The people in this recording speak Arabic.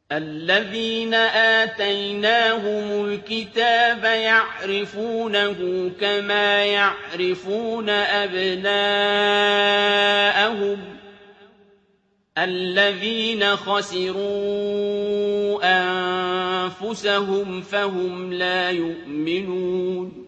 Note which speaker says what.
Speaker 1: الَّذِينَ آتَيْنَاهُمُ الْكِتَابَ يَعْرِفُونَهُ كَمَا يَعْرِفُونَ أَبْنَاءَهُمُ ۘ الَّذِينَ خَسِرُوا أَنفُسَهُمْ فَهُمْ لَا يُؤْمِنُونَ